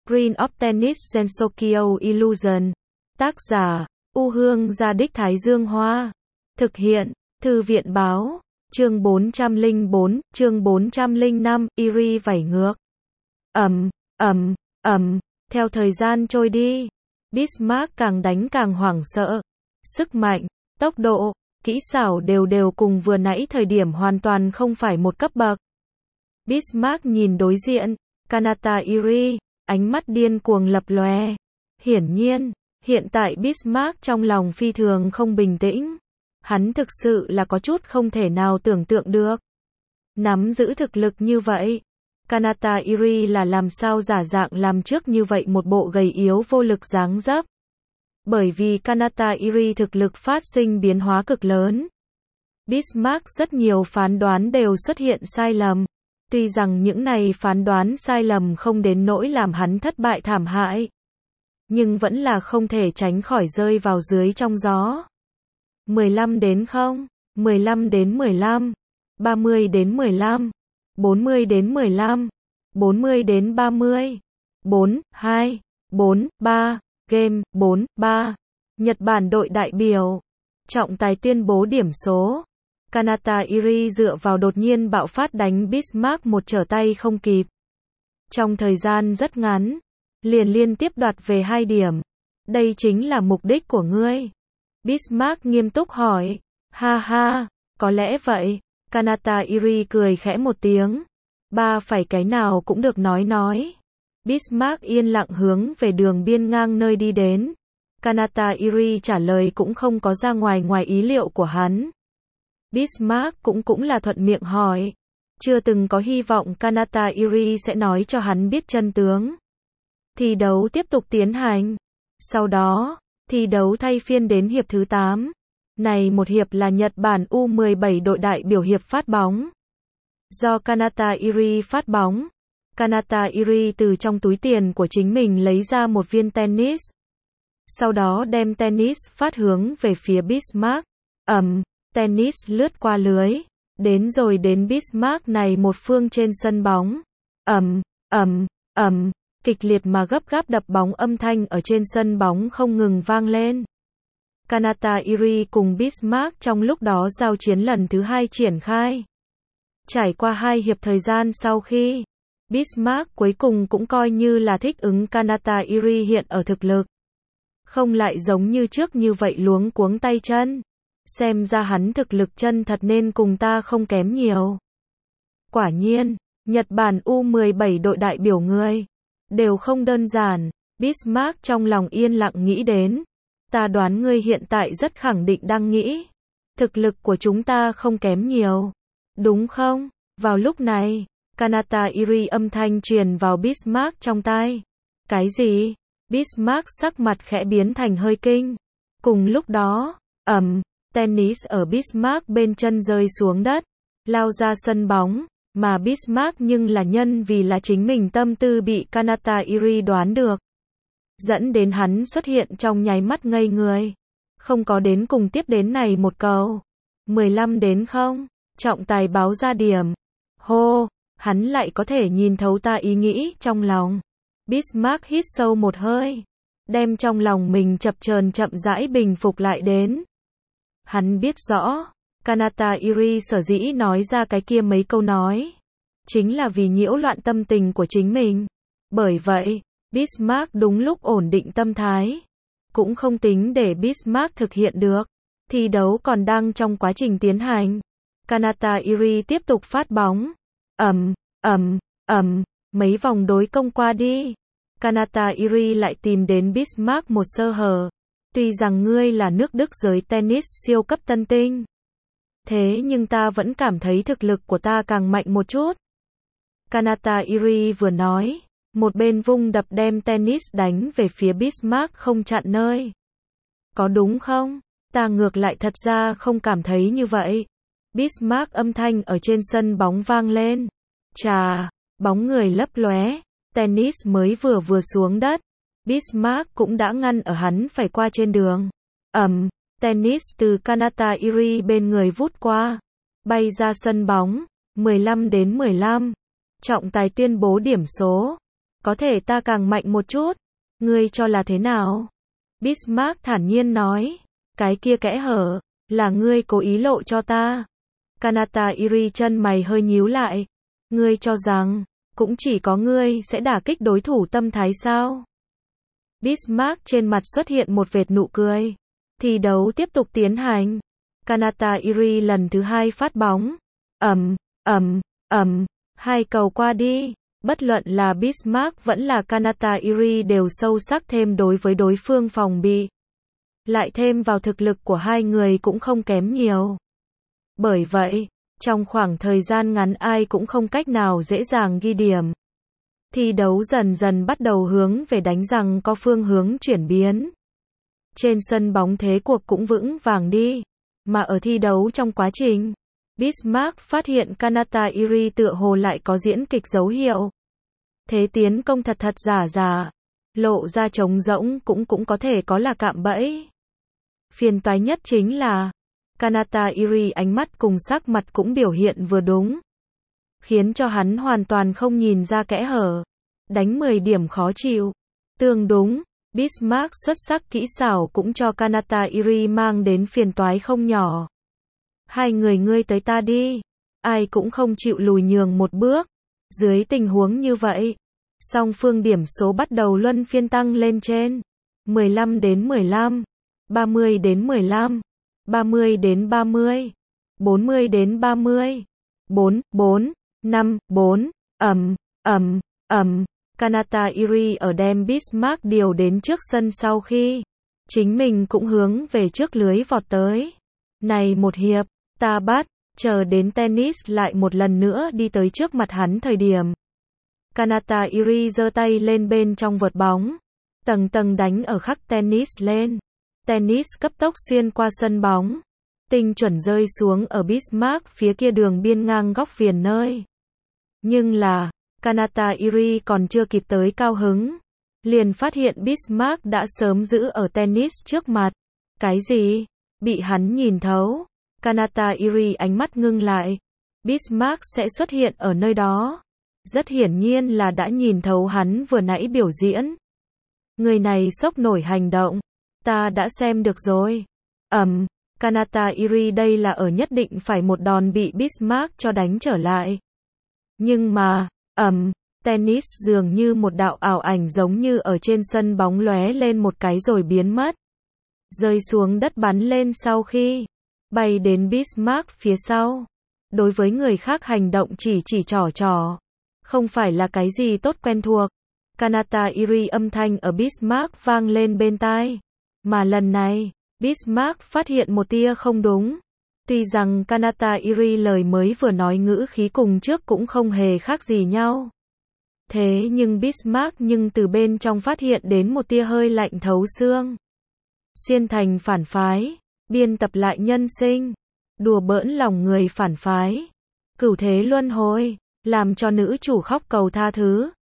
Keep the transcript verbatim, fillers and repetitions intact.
Green of Tennis Gensokyo Illusion. Tác giả, U Hương Gia Đích Thái Dương Hoa. Thực hiện, Thư viện Báo. Chương bốn trăm lẻ bốn, chương bốn trăm lẻ năm, Iri vảy ngược. Ầm, ầm, ầm, theo thời gian trôi đi, Bismarck càng đánh càng hoảng sợ. Sức mạnh, tốc độ, kỹ xảo đều đều cùng vừa nãy thời điểm hoàn toàn không phải một cấp bậc. Bismarck nhìn đối diện, Kanata Iri, ánh mắt điên cuồng lập lòe. Hiển nhiên, hiện tại Bismarck trong lòng phi thường không bình tĩnh. Hắn thực sự là có chút không thể nào tưởng tượng được. Nắm giữ thực lực như vậy, Kanata Iri là làm sao giả dạng làm trước như vậy một bộ gầy yếu vô lực dáng dấp. Bởi vì Kanata Iri thực lực phát sinh biến hóa cực lớn. Bismarck rất nhiều phán đoán đều xuất hiện sai lầm. Tuy rằng những này phán đoán sai lầm không đến nỗi làm hắn thất bại thảm hại, nhưng vẫn là không thể tránh khỏi rơi vào dưới trong gió. mười lăm đến không, mười lăm đến mười lăm, ba mươi đến mười lăm, bốn mươi đến mười lăm, bốn mươi đến ba mươi, bốn, hai, bốn, ba, game, bốn, ba. Nhật Bản đội đại biểu. Trọng tài tuyên bố điểm số. Kanata Iri dựa vào đột nhiên bạo phát đánh Bismarck một trở tay không kịp. Trong thời gian rất ngắn, liền liên tiếp đoạt về hai điểm. Đây chính là mục đích của ngươi. Bismarck nghiêm túc hỏi. Ha ha, có lẽ vậy. Kanata Iri cười khẽ một tiếng. Ba phải cái nào cũng được nói nói. Bismarck yên lặng hướng về đường biên ngang nơi đi đến. Kanata Iri trả lời cũng không có ra ngoài ngoài ý liệu của hắn. Bismarck cũng cũng là thuận miệng hỏi. Chưa từng có hy vọng Kanata Iri sẽ nói cho hắn biết chân tướng. Thi đấu tiếp tục tiến hành. Sau đó, thi đấu thay phiên đến hiệp thứ tám. Này một hiệp là Nhật Bản U mười bảy đội đại biểu hiệp phát bóng. Do Kanata Iri phát bóng, Kanata Iri từ trong túi tiền của chính mình lấy ra một viên tennis. Sau đó đem tennis phát hướng về phía Bismarck. Ầm, tennis lướt qua lưới, đến rồi đến Bismarck này một phương trên sân bóng. Ầm, ầm, ầm, kịch liệt mà gấp gáp đập bóng âm thanh ở trên sân bóng không ngừng vang lên. Kanata Iri cùng Bismarck trong lúc đó giao chiến lần thứ hai triển khai. Trải qua hai hiệp thời gian sau khi, Bismarck cuối cùng cũng coi như là thích ứng Kanata Iri hiện ở thực lực. Không lại giống như trước như vậy luống cuống tay chân. Xem ra hắn thực lực chân thật nên cùng ta không kém nhiều. Quả nhiên, Nhật Bản U mười bảy đội đại biểu người đều không đơn giản. Bismarck trong lòng yên lặng nghĩ đến. Ta đoán ngươi hiện tại rất khẳng định đang nghĩ. Thực lực của chúng ta không kém nhiều. Đúng không? Vào lúc này, Kanata Iri âm thanh truyền vào Bismarck trong tai. Cái gì? Bismarck sắc mặt khẽ biến thành hơi kinh. Cùng lúc đó, ầm, tennis ở Bismarck bên chân rơi xuống đất, lao ra sân bóng, mà Bismarck nhưng là nhân vì là chính mình tâm tư bị Kanata Iri đoán được. Dẫn đến hắn xuất hiện trong nháy mắt ngây người. Không có đến cùng tiếp đến này một câu. mười lăm đến không, trọng tài báo ra điểm. Hô, hắn lại có thể nhìn thấu ta ý nghĩ trong lòng. Bismarck hít sâu một hơi, đem trong lòng mình chập chờn chậm rãi bình phục lại đến. Hắn biết rõ, Kanata Iri sở dĩ nói ra cái kia mấy câu nói, chính là vì nhiễu loạn tâm tình của chính mình. Bởi vậy, Bismarck đúng lúc ổn định tâm thái, cũng không tính để Bismarck thực hiện được. Thi đấu còn đang trong quá trình tiến hành. Kanata Iri tiếp tục phát bóng. Ầm, ầm, ầm, mấy vòng đối công qua đi. Kanata Iri lại tìm đến Bismarck một sơ hở. Tuy rằng ngươi là nước Đức giới tennis siêu cấp tân tinh, thế nhưng ta vẫn cảm thấy thực lực của ta càng mạnh một chút. Kanata Iri vừa nói, một bên vung đập đem tennis đánh về phía Bismarck không chặn nơi. Có đúng không? Ta ngược lại thật ra không cảm thấy như vậy. Bismarck âm thanh ở trên sân bóng vang lên. Chà, bóng người lấp lóe, tennis mới vừa vừa xuống đất. Bismarck cũng đã ngăn ở hắn phải qua trên đường. Ầm, tennis từ Kanata Iri bên người vút qua, bay ra sân bóng, mười lăm đến mười lăm. Trọng tài tuyên bố điểm số. Có thể ta càng mạnh một chút. Ngươi cho là thế nào? Bismarck thản nhiên nói. Cái kia kẽ hở, là ngươi cố ý lộ cho ta. Kanata Iri chân mày hơi nhíu lại. Ngươi cho rằng, cũng chỉ có ngươi sẽ đả kích đối thủ tâm thái sao? Bismarck trên mặt xuất hiện một vệt nụ cười. Thi đấu tiếp tục tiến hành. Kanata Iri lần thứ hai phát bóng. Ầm, ầm, ầm, hai cầu qua đi. Bất luận là Bismarck vẫn là Kanata Iri đều sâu sắc thêm đối với đối phương phòng bị. Lại thêm vào thực lực của hai người cũng không kém nhiều. Bởi vậy, trong khoảng thời gian ngắn ai cũng không cách nào dễ dàng ghi điểm. Thi đấu dần dần bắt đầu hướng về đánh rằng có phương hướng chuyển biến. Trên sân bóng thế cuộc cũng vững vàng đi. Mà ở thi đấu trong quá trình, Bismarck phát hiện Kanata Iri tựa hồ lại có diễn kịch dấu hiệu. Thế tiến công thật thật giả giả, lộ ra trống rỗng cũng cũng có thể có là cạm bẫy. Phiền toái nhất chính là, Kanata Iri ánh mắt cùng sắc mặt cũng biểu hiện vừa đúng. Khiến cho hắn hoàn toàn không nhìn ra kẽ hở. Đánh mười điểm khó chịu. Tương đúng, Bismarck xuất sắc kỹ xảo cũng cho Kanata Iri mang đến phiền toái không nhỏ. Hai người ngươi tới ta đi. Ai cũng không chịu lùi nhường một bước. Dưới tình huống như vậy, song phương điểm số bắt đầu luân phiên tăng lên trên. mười lăm đến mười lăm, ba mươi đến mười lăm, ba mươi đến ba mươi, bốn mươi đến ba mươi, bốn, bốn, năm, bốn, ầm, ầm, ầm. Kanata Iri ở đem Bismarck điều đến trước sân sau khi chính mình cũng hướng về trước lưới vọt tới. Này một hiệp, ta bắt, chờ đến tennis lại một lần nữa đi tới trước mặt hắn thời điểm. Kanata Iri giơ tay lên bên trong vợt bóng, tầng tầng đánh ở khắc tennis lên. Tennis cấp tốc xuyên qua sân bóng, tinh chuẩn rơi xuống ở Bismarck phía kia đường biên ngang góc viền nơi. Nhưng là, Kanata Iri còn chưa kịp tới cao hứng, liền phát hiện Bismarck đã sớm giữ ở tennis trước mặt. Cái gì? Bị hắn nhìn thấu. Kanata Iri ánh mắt ngưng lại. Bismarck sẽ xuất hiện ở nơi đó. Rất hiển nhiên là đã nhìn thấu hắn vừa nãy biểu diễn. Người này sốc nổi hành động. Ta đã xem được rồi. Ầm, um, Kanata Iri đây là ở nhất định phải một đòn bị Bismarck cho đánh trở lại. Nhưng mà, ầm, um, tennis dường như một đạo ảo ảnh giống như ở trên sân bóng lóe lên một cái rồi biến mất. Rơi xuống đất bắn lên sau khi bay đến Bismarck phía sau. Đối với người khác hành động chỉ chỉ trỏ trỏ. Không phải là cái gì tốt quen thuộc. Kanata Iri âm thanh ở Bismarck vang lên bên tai. Mà lần này, Bismarck phát hiện một tia không đúng. Tuy rằng Kanata Iri lời mới vừa nói ngữ khí cùng trước cũng không hề khác gì nhau. Thế nhưng Bismarck nhưng từ bên trong phát hiện đến một tia hơi lạnh thấu xương. Xuyên thành phản phái, biên tập lại nhân sinh, đùa bỡn lòng người phản phái, cửu thế luân hồi, làm cho nữ chủ khóc cầu tha thứ.